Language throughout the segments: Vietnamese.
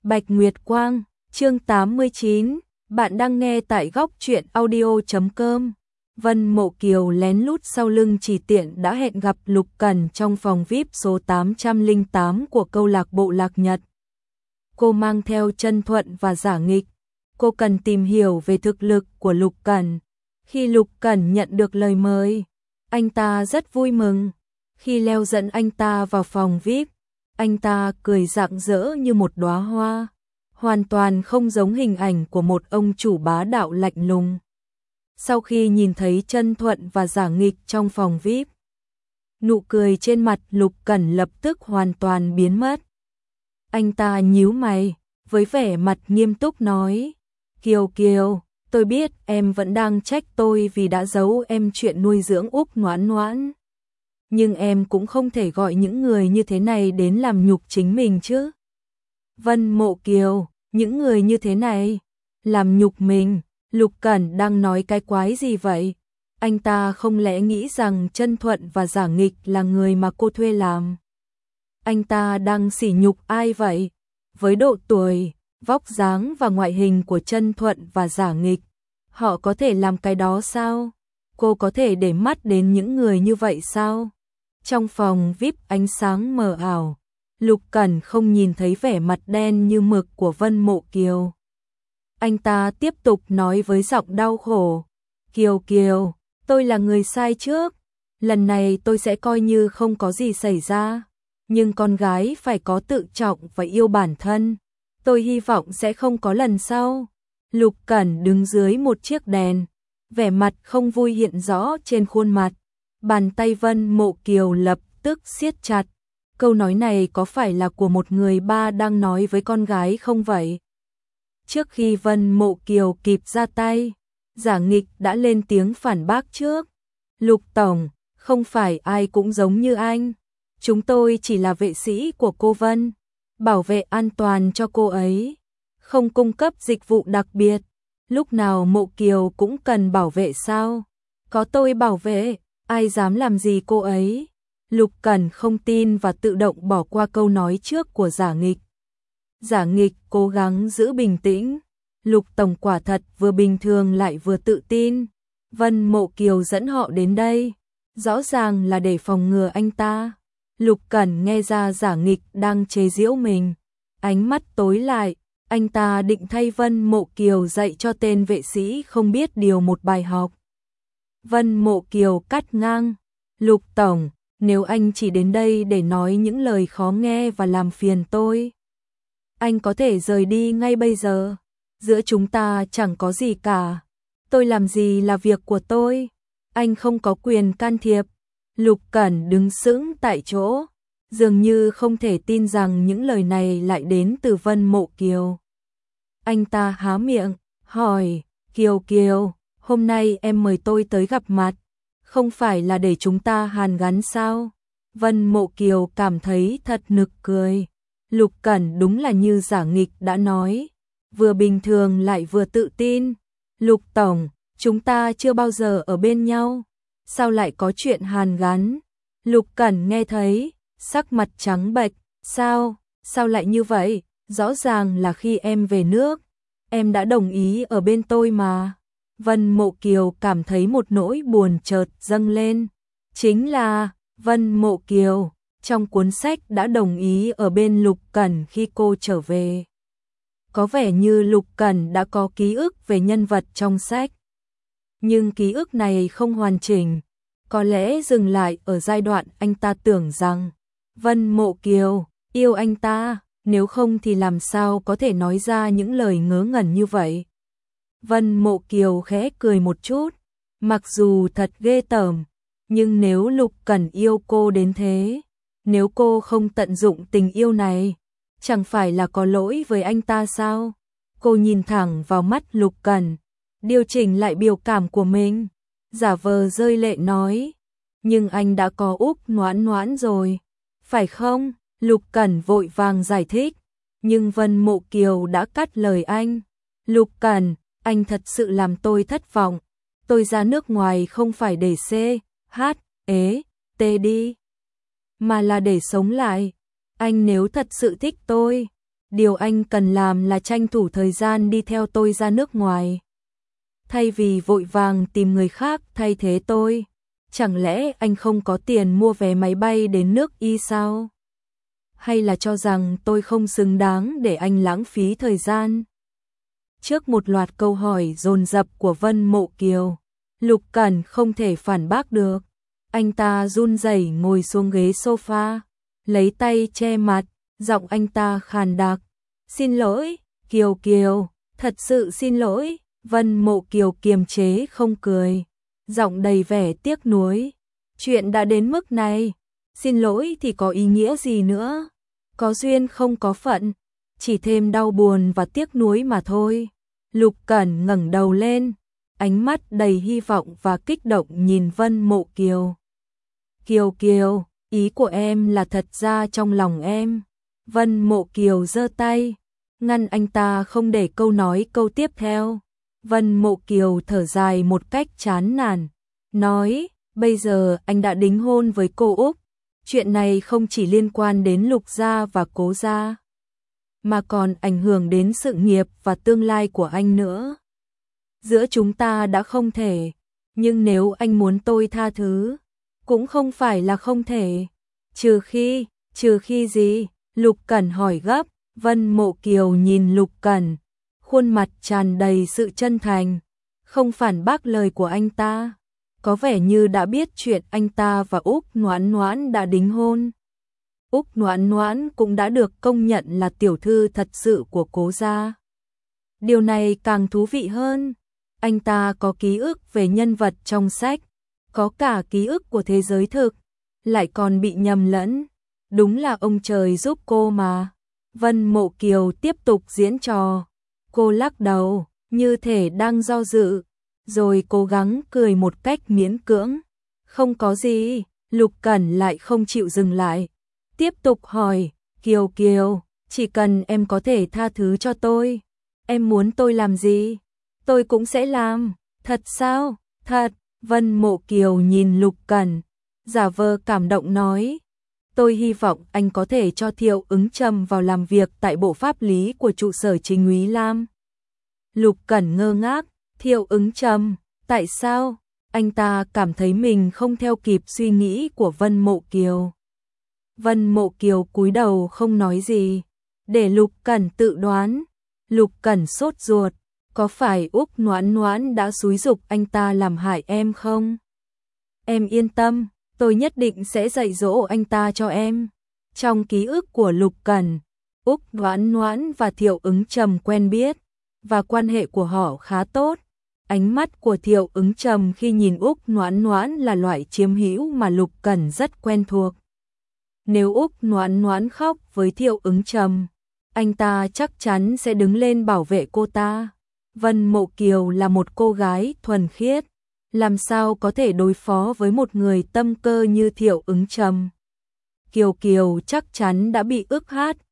Bạch Nguyệt Quang, chương 89, bạn đang nghe tại góc truyện audio.com. Vân Mộ Kiều lén lút sau lưng Chỉ Tiện đã hẹn gặp Lục Cẩn trong phòng VIP số 808 của câu lạc bộ Lạc Nhật. Cô mang theo Chân Thuận và Giả Nghịch. Cô cần tìm hiểu về thực lực của Lục Cẩn. Khi Lục Cẩn nhận được lời mời, anh ta rất vui mừng. Khi leo dẫn anh ta vào phòng VIP, anh ta cười rạng rỡ như một đóa hoa, hoàn toàn không giống hình ảnh của một ông chủ bá đạo lạnh lùng. Sau khi nhìn thấy Chân Thuận và Giả Nghịch trong phòng VIP, nụ cười trên mặt Lục Cẩn lập tức hoàn toàn biến mất. Anh ta nhíu mày, với vẻ mặt nghiêm túc nói: Kiều Kiều, tôi biết em vẫn đang trách tôi vì đã giấu em chuyện nuôi dưỡng Úc Noãn Noãn. Nhưng em cũng không thể gọi những người như thế này đến làm nhục chính mình chứ. Vân Mộ Kiều, những người như thế này, làm nhục mình, Lục Cẩn đang nói cái quái gì vậy? Anh ta không lẽ nghĩ rằng Chân Thuận và Giả Nghịch là người mà cô thuê làm? Anh ta đang sỉ nhục ai vậy? Với độ tuổi, vóc dáng và ngoại hình của Chân Thuận và Giả Nghịch, họ có thể làm cái đó sao? Cô có thể để mắt đến những người như vậy sao? Trong phòng VIP ánh sáng mờ ảo, Lục Cẩn không nhìn thấy vẻ mặt đen như mực của Vân Mộ Kiều. Anh ta tiếp tục nói với giọng đau khổ: Kiều Kiều, tôi là người sai trước. Lần này tôi sẽ coi như không có gì xảy ra. Nhưng con gái phải có tự trọng và yêu bản thân. Tôi hy vọng sẽ không có lần sau. Lục Cẩn đứng dưới một chiếc đèn, vẻ mặt không vui hiện rõ trên khuôn mặt. Bàn tay Vân Mộ Kiều lập tức siết chặt. Câu nói này có phải là của một người ba đang nói với con gái không vậy? Trước khi Vân Mộ Kiều kịp ra tay, Giả Nghịch đã lên tiếng phản bác trước. Lục Tổng, không phải ai cũng giống như anh. Chúng tôi chỉ là vệ sĩ của cô Vân, bảo vệ an toàn cho cô ấy, không cung cấp dịch vụ đặc biệt. Lúc nào Mộ Kiều cũng cần bảo vệ sao? Có tôi bảo vệ, ai dám làm gì cô ấy? Lục Cẩn không tin và tự động bỏ qua câu nói trước của Giả Nghịch. Giả Nghịch cố gắng giữ bình tĩnh. Lục Tổng quả thật vừa bình thường lại vừa tự tin. Vân Mộ Kiều dẫn họ đến đây, rõ ràng là để phòng ngừa anh ta. Lục Cẩn nghe ra Giả Nghịch đang chế giễu mình, ánh mắt tối lại. Anh ta định thay Vân Mộ Kiều dạy cho tên vệ sĩ không biết điều một bài học. Vân Mộ Kiều cắt ngang: Lục Tổng, nếu anh chỉ đến đây để nói những lời khó nghe và làm phiền tôi, anh có thể rời đi ngay bây giờ. Giữa chúng ta chẳng có gì cả. Tôi làm gì là việc của tôi. Anh không có quyền can thiệp. Lục Cẩn đứng sững tại chỗ, dường như không thể tin rằng những lời này lại đến từ Vân Mộ Kiều. Anh ta há miệng, hỏi: Kiều Kiều, hôm nay em mời tôi tới gặp mặt, không phải là để chúng ta hàn gắn sao? Vân Mộ Kiều cảm thấy thật nực cười. Lục Cẩn đúng là như Giả Nghịch đã nói, vừa bình thường lại vừa tự tin. Lục Tổng, chúng ta chưa bao giờ ở bên nhau, sao lại có chuyện hàn gắn? Lục Cẩn nghe thấy, sắc mặt trắng bệch. Sao lại như vậy? Rõ ràng là khi em về nước, em đã đồng ý ở bên tôi mà. Vân Mộ Kiều cảm thấy một nỗi buồn chợt dâng lên. Chính là Vân Mộ Kiều trong cuốn sách đã đồng ý ở bên Lục Cẩn khi cô trở về. Có vẻ như Lục Cẩn đã có ký ức về nhân vật trong sách, nhưng ký ức này không hoàn chỉnh, có lẽ dừng lại ở giai đoạn anh ta tưởng rằng Vân Mộ Kiều yêu anh ta, nếu không thì làm sao có thể nói ra những lời ngớ ngẩn như vậy. Vân Mộ Kiều khẽ cười một chút, mặc dù thật ghê tởm, nhưng nếu Lục Cẩn yêu cô đến thế, nếu cô không tận dụng tình yêu này, chẳng phải là có lỗi với anh ta sao? Cô nhìn thẳng vào mắt Lục Cẩn, điều chỉnh lại biểu cảm của mình, giả vờ rơi lệ nói: Nhưng anh đã có Úc Noãn Noãn rồi, phải không? Lục Cẩn vội vàng giải thích, nhưng Vân Mộ Kiều đã cắt lời anh. Lục Cẩn, anh thật sự làm tôi thất vọng. Tôi ra nước ngoài không phải để đi, mà là để sống lại. Anh nếu thật sự thích tôi, Điều anh cần làm là tranh thủ thời gian đi theo tôi ra nước ngoài. Thay vì vội vàng tìm người khác thay thế tôi. Chẳng lẽ anh không có tiền mua vé máy bay đến nước Y sao? Hay là cho rằng tôi không xứng đáng để anh lãng phí thời gian? Trước một loạt câu hỏi dồn dập của Vân Mộ Kiều, Lục Cẩn không thể phản bác được. Anh ta run rẩy ngồi xuống ghế sofa, lấy tay che mặt, giọng anh ta khàn đặc. Xin lỗi, Kiều Kiều, thật sự xin lỗi. Vân Mộ Kiều kiềm chế không cười, giọng đầy vẻ tiếc nuối. Chuyện đã đến mức này, xin lỗi thì có ý nghĩa gì nữa? Có duyên không có phận, chỉ thêm đau buồn và tiếc nuối mà thôi. Lục Cẩn ngẩng đầu lên, ánh mắt đầy hy vọng và kích động nhìn Vân Mộ Kiều. Kiều Kiều, ý của em là thật ra trong lòng em. Vân Mộ Kiều giơ tay, ngăn anh ta không để câu nói câu tiếp theo. Vân Mộ Kiều thở dài một cách chán nản, nói, bây giờ anh đã đính hôn với cô Úc. Chuyện này không chỉ liên quan đến Lục gia và Cố gia, mà còn ảnh hưởng đến sự nghiệp và tương lai của anh nữa. Giữa chúng ta đã không thể, nhưng nếu anh muốn tôi tha thứ, cũng không phải là không thể. Trừ khi gì? Lục Cẩn hỏi gấp. Vân Mộ Kiều nhìn Lục Cẩn, khuôn mặt tràn đầy sự chân thành, không phản bác lời của anh ta. Có vẻ như đã biết chuyện anh ta và Úc Noãn Noãn đã đính hôn. Úc Noãn Noãn cũng đã được công nhận là tiểu thư thật sự của Cố gia. Điều này càng thú vị hơn. Anh ta có ký ức về nhân vật trong sách, có cả ký ức của thế giới thực, lại còn bị nhầm lẫn. Đúng là ông trời giúp cô mà. Vân Mộ Kiều tiếp tục diễn trò. Cô lắc đầu, như thể đang do dự, rồi cố gắng cười một cách miễn cưỡng. Không có gì. Lục Cẩn lại không chịu dừng lại, tiếp tục hỏi, Kiều Kiều, chỉ cần em có thể tha thứ cho tôi, em muốn tôi làm gì, tôi cũng sẽ làm. Thật sao? Thật. Vân Mộ Kiều nhìn Lục Cẩn, giả vờ cảm động nói, tôi hy vọng anh có thể cho Thiệu Ứng Trầm vào làm việc tại bộ pháp lý của trụ sở Chính úy Lam. Lục Cẩn ngơ ngác, Thiệu Ứng Trầm, tại sao? Anh ta cảm thấy mình không theo kịp suy nghĩ của Vân Mộ Kiều. Vân Mộ Kiều cúi đầu không nói gì, để Lục Cẩn tự đoán. Lục Cẩn sốt ruột, có phải Úc Noãn Noãn đã xúi giục anh ta làm hại em không? Em yên tâm, tôi nhất định sẽ dạy dỗ anh ta cho em. Trong ký ức của Lục Cẩn, Úc Noãn Noãn và Thiệu Ứng Trầm quen biết, và quan hệ của họ khá tốt. Ánh mắt của Thiệu Ứng Trầm khi nhìn Úc Noãn Noãn là loại chiếm hữu mà Lục Cẩn rất quen thuộc. Nếu Úc Noãn Noãn khóc với Thiệu Ứng Trầm, anh ta chắc chắn sẽ đứng lên bảo vệ cô ta. Vân Mộ Kiều là một cô gái thuần khiết, làm sao có thể đối phó với một người tâm cơ như Thiệu Ứng Trầm. Kiều Kiều chắc chắn đã bị ức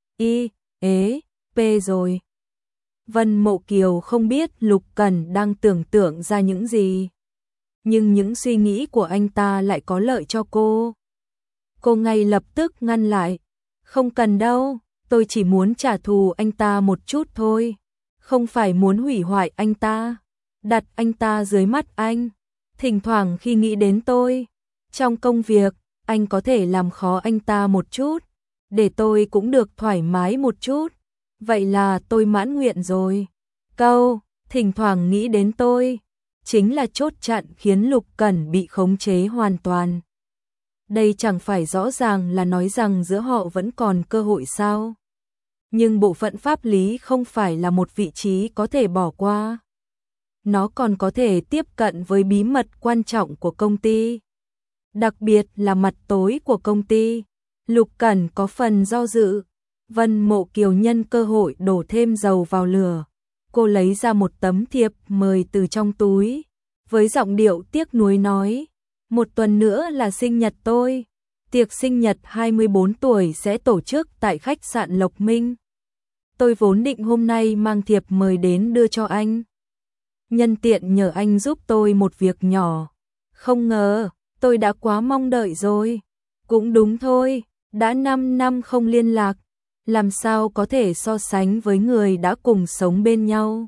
HIV rồi. Vân Mộ Kiều không biết Lục Cẩn đang tưởng tượng ra những gì, nhưng những suy nghĩ của anh ta lại có lợi cho cô. Cô ngay lập tức ngăn lại, không cần đâu, tôi chỉ muốn trả thù anh ta một chút thôi, không phải muốn hủy hoại anh ta, đặt anh ta dưới mắt anh. Thỉnh thoảng khi nghĩ đến tôi, trong công việc, anh có thể làm khó anh ta một chút, để tôi cũng được thoải mái một chút. Vậy là tôi mãn nguyện rồi. Câu, thỉnh thoảng nghĩ đến tôi, chính là chốt chặn khiến Lục Cẩn bị khống chế hoàn toàn. Đây chẳng phải rõ ràng là nói rằng giữa họ vẫn còn cơ hội sao? Nhưng bộ phận pháp lý không phải là một vị trí có thể bỏ qua. Nó còn có thể tiếp cận với bí mật quan trọng của công ty, đặc biệt là mặt tối của công ty. Lục Cẩn có phần do dự. Vân Mộ Kiều nhân cơ hội đổ thêm dầu vào lửa. Cô lấy ra một tấm thiệp mời từ trong túi, với giọng điệu tiếc nuối nói, một tuần nữa là sinh nhật tôi. Tiệc sinh nhật 24 tuổi sẽ tổ chức tại khách sạn Lộc Minh. Tôi vốn định hôm nay mang thiệp mời đến đưa cho anh, nhân tiện nhờ anh giúp tôi một việc nhỏ. Không ngờ, tôi đã quá mong đợi rồi. Cũng đúng thôi, đã 5 năm không liên lạc, làm sao có thể so sánh với người đã cùng sống bên nhau.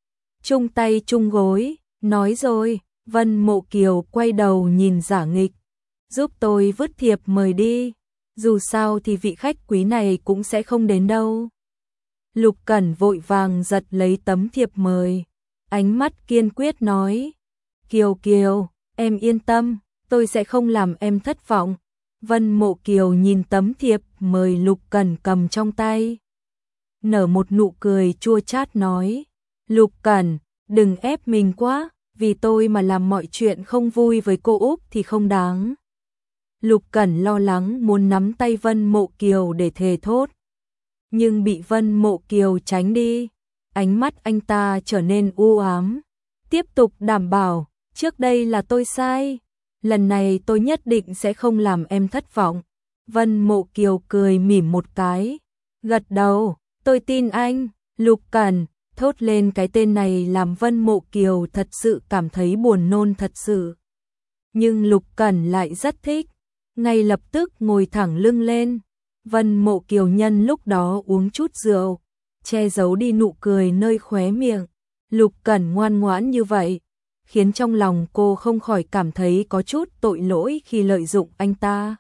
Chung tay chung gối, nói rồi, Vân Mộ Kiều quay đầu nhìn Giả Nghịch, giúp tôi vứt thiệp mời đi, dù sao thì vị khách quý này cũng sẽ không đến đâu. Lục Cẩn vội vàng giật lấy tấm thiệp mời, ánh mắt kiên quyết nói, Kiều Kiều, em yên tâm, tôi sẽ không làm em thất vọng. Vân Mộ Kiều nhìn tấm thiệp mời Lục Cẩn cầm trong tay, nở một nụ cười chua chát nói, Lục Cẩn, đừng ép mình quá, vì tôi mà làm mọi chuyện không vui với cô Úc thì không đáng. Lục Cẩn lo lắng muốn nắm tay Vân Mộ Kiều để thề thốt, nhưng bị Vân Mộ Kiều tránh đi, ánh mắt anh ta trở nên u ám, tiếp tục đảm bảo, trước đây là tôi sai, lần này tôi nhất định sẽ không làm em thất vọng. Vân Mộ Kiều cười mỉm một cái, gật đầu, tôi tin anh. Lục Cẩn, thốt lên cái tên này làm Vân Mộ Kiều thật sự cảm thấy buồn nôn thật sự. Nhưng Lục Cẩn lại rất thích, ngay lập tức ngồi thẳng lưng lên. Vân Mộ Kiều nhân lúc đó uống chút rượu, che giấu đi nụ cười nơi khóe miệng. Lục Cẩn ngoan ngoãn như vậy, khiến trong lòng cô không khỏi cảm thấy có chút tội lỗi khi lợi dụng anh ta.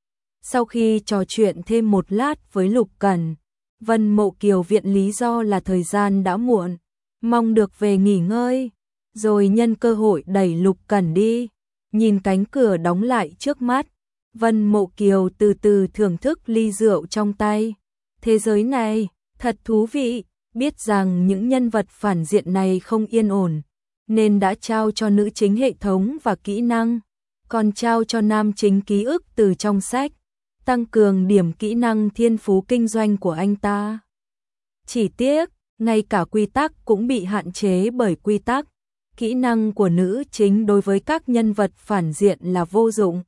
Sau khi trò chuyện thêm một lát với Lục Cẩn, Vân Mộ Kiều viện lý do là thời gian đã muộn, mong được về nghỉ ngơi, rồi nhân cơ hội đẩy Lục Cẩn đi. Nhìn cánh cửa đóng lại trước mắt, Vân Mộ Kiều từ từ thưởng thức ly rượu trong tay. Thế giới này, thật thú vị, biết rằng những nhân vật phản diện này không yên ổn, nên đã trao cho nữ chính hệ thống và kỹ năng, còn trao cho nam chính ký ức từ trong sách, tăng cường điểm kỹ năng thiên phú kinh doanh của anh ta. Chỉ tiếc, ngay cả quy tắc cũng bị hạn chế bởi quy tắc, kỹ năng của nữ chính đối với các nhân vật phản diện là vô dụng.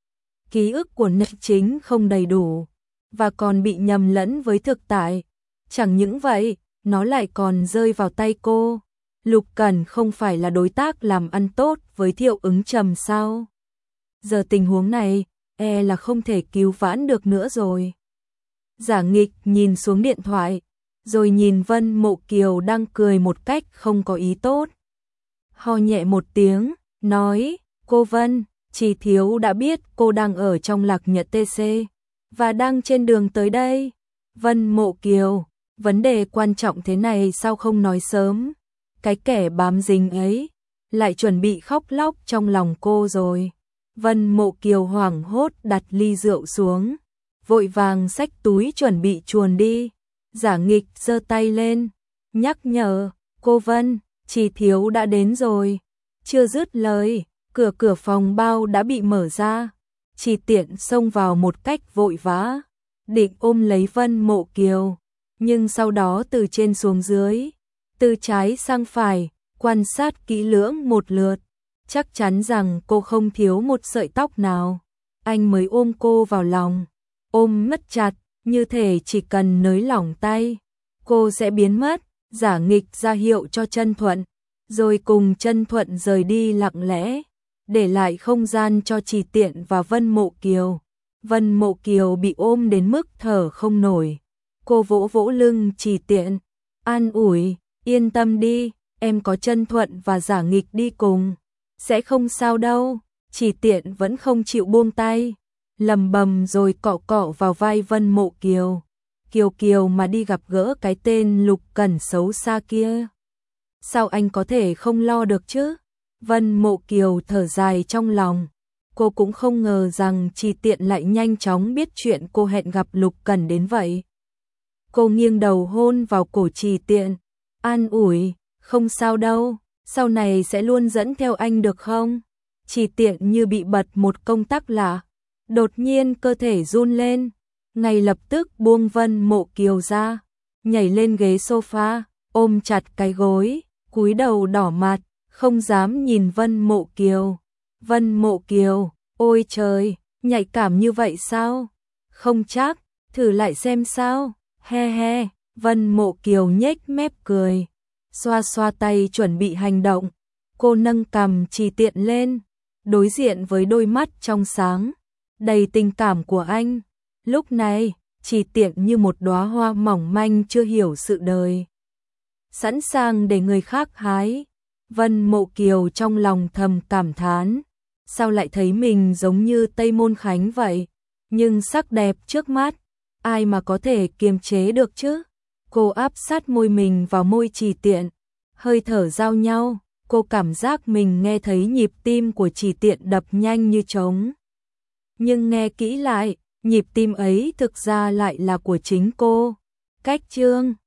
Ký ức của nữ chính không đầy đủ, và còn bị nhầm lẫn với thực tại. Chẳng những vậy, nó lại còn rơi vào tay cô. Lục Cẩn không phải là đối tác làm ăn tốt với Thiệu Ứng Trầm sao? Giờ tình huống này, là không thể cứu vãn được nữa rồi. Giả Nghịch nhìn xuống điện thoại, rồi nhìn Vân Mộ Kiều đang cười một cách không có ý tốt. Ho nhẹ một tiếng, nói, cô Vân, chỉ thiếu đã biết cô đang ở trong Lạc Nhật TC, và đang trên đường tới đây. Vân Mộ Kiều, vấn đề quan trọng thế này sao không nói sớm? Cái kẻ bám dính ấy, lại chuẩn bị khóc lóc trong lòng cô rồi. Vân Mộ Kiều hoảng hốt đặt ly rượu xuống, vội vàng xách túi chuẩn bị chuồn đi. Giả Nghịch giơ tay lên, nhắc nhở, cô Vân, chỉ thiếu đã đến rồi. Chưa dứt lời, cửa phòng bao đã bị mở ra. Chỉ Tiện xông vào một cách vội vã, định ôm lấy Vân Mộ Kiều, nhưng sau đó từ trên xuống dưới, từ trái sang phải, quan sát kỹ lưỡng một lượt, chắc chắn rằng cô không thiếu một sợi tóc nào. Anh mới ôm cô vào lòng, ôm mất chặt, như thể chỉ cần nới lỏng tay, cô sẽ biến mất. Giả Nghịch ra hiệu cho Trân Thuận, rồi cùng Trân Thuận rời đi lặng lẽ, để lại không gian cho Chỉ Tiện và Vân Mộ Kiều. Vân Mộ Kiều bị ôm đến mức thở không nổi. Cô vỗ vỗ lưng Chỉ Tiện, an ủi, yên tâm đi, em có Trân Thuận và Giả Nghịch đi cùng, sẽ không sao đâu. Chỉ Tiện vẫn không chịu buông tay, lầm bầm rồi cọ cọ vào vai Vân Mộ Kiều. Kiều Kiều mà đi gặp gỡ cái tên Lục Cẩn xấu xa kia, sao anh có thể không lo được chứ? Vân Mộ Kiều thở dài trong lòng, cô cũng không ngờ rằng Chỉ Tiện lại nhanh chóng biết chuyện cô hẹn gặp Lục Cẩn đến vậy. Cô nghiêng đầu hôn vào cổ Chỉ Tiện, an ủi, không sao đâu, sau này sẽ luôn dẫn theo anh được không? Chỉ Tiện như bị bật một công tắc lạ, đột nhiên cơ thể run lên, ngay lập tức buông Vân Mộ Kiều ra, nhảy lên ghế sofa, ôm chặt cái gối, cúi đầu đỏ mặt, không dám nhìn Vân Mộ Kiều. Vân Mộ Kiều, ôi trời, nhạy cảm như vậy sao? Không chắc, thử lại xem sao, he he. Vân Mộ Kiều nhếch mép cười, xoa xoa tay chuẩn bị hành động. Cô nâng cằm Chỉ Tiện lên, đối diện với đôi mắt trong sáng, đầy tình cảm của anh. Lúc này, Chỉ Tiện như một đóa hoa mỏng manh chưa hiểu sự đời, sẵn sàng để người khác hái. Vân Mộ Kiều trong lòng thầm cảm thán, sao lại thấy mình giống như Tây Môn Khánh vậy, nhưng sắc đẹp trước mắt, ai mà có thể kiềm chế được chứ. Cô áp sát môi mình vào môi Chỉ Tiện, hơi thở giao nhau, cô cảm giác mình nghe thấy nhịp tim của Chỉ Tiện đập nhanh như trống. Nhưng nghe kỹ lại, nhịp tim ấy thực ra lại là của chính cô. Cách chương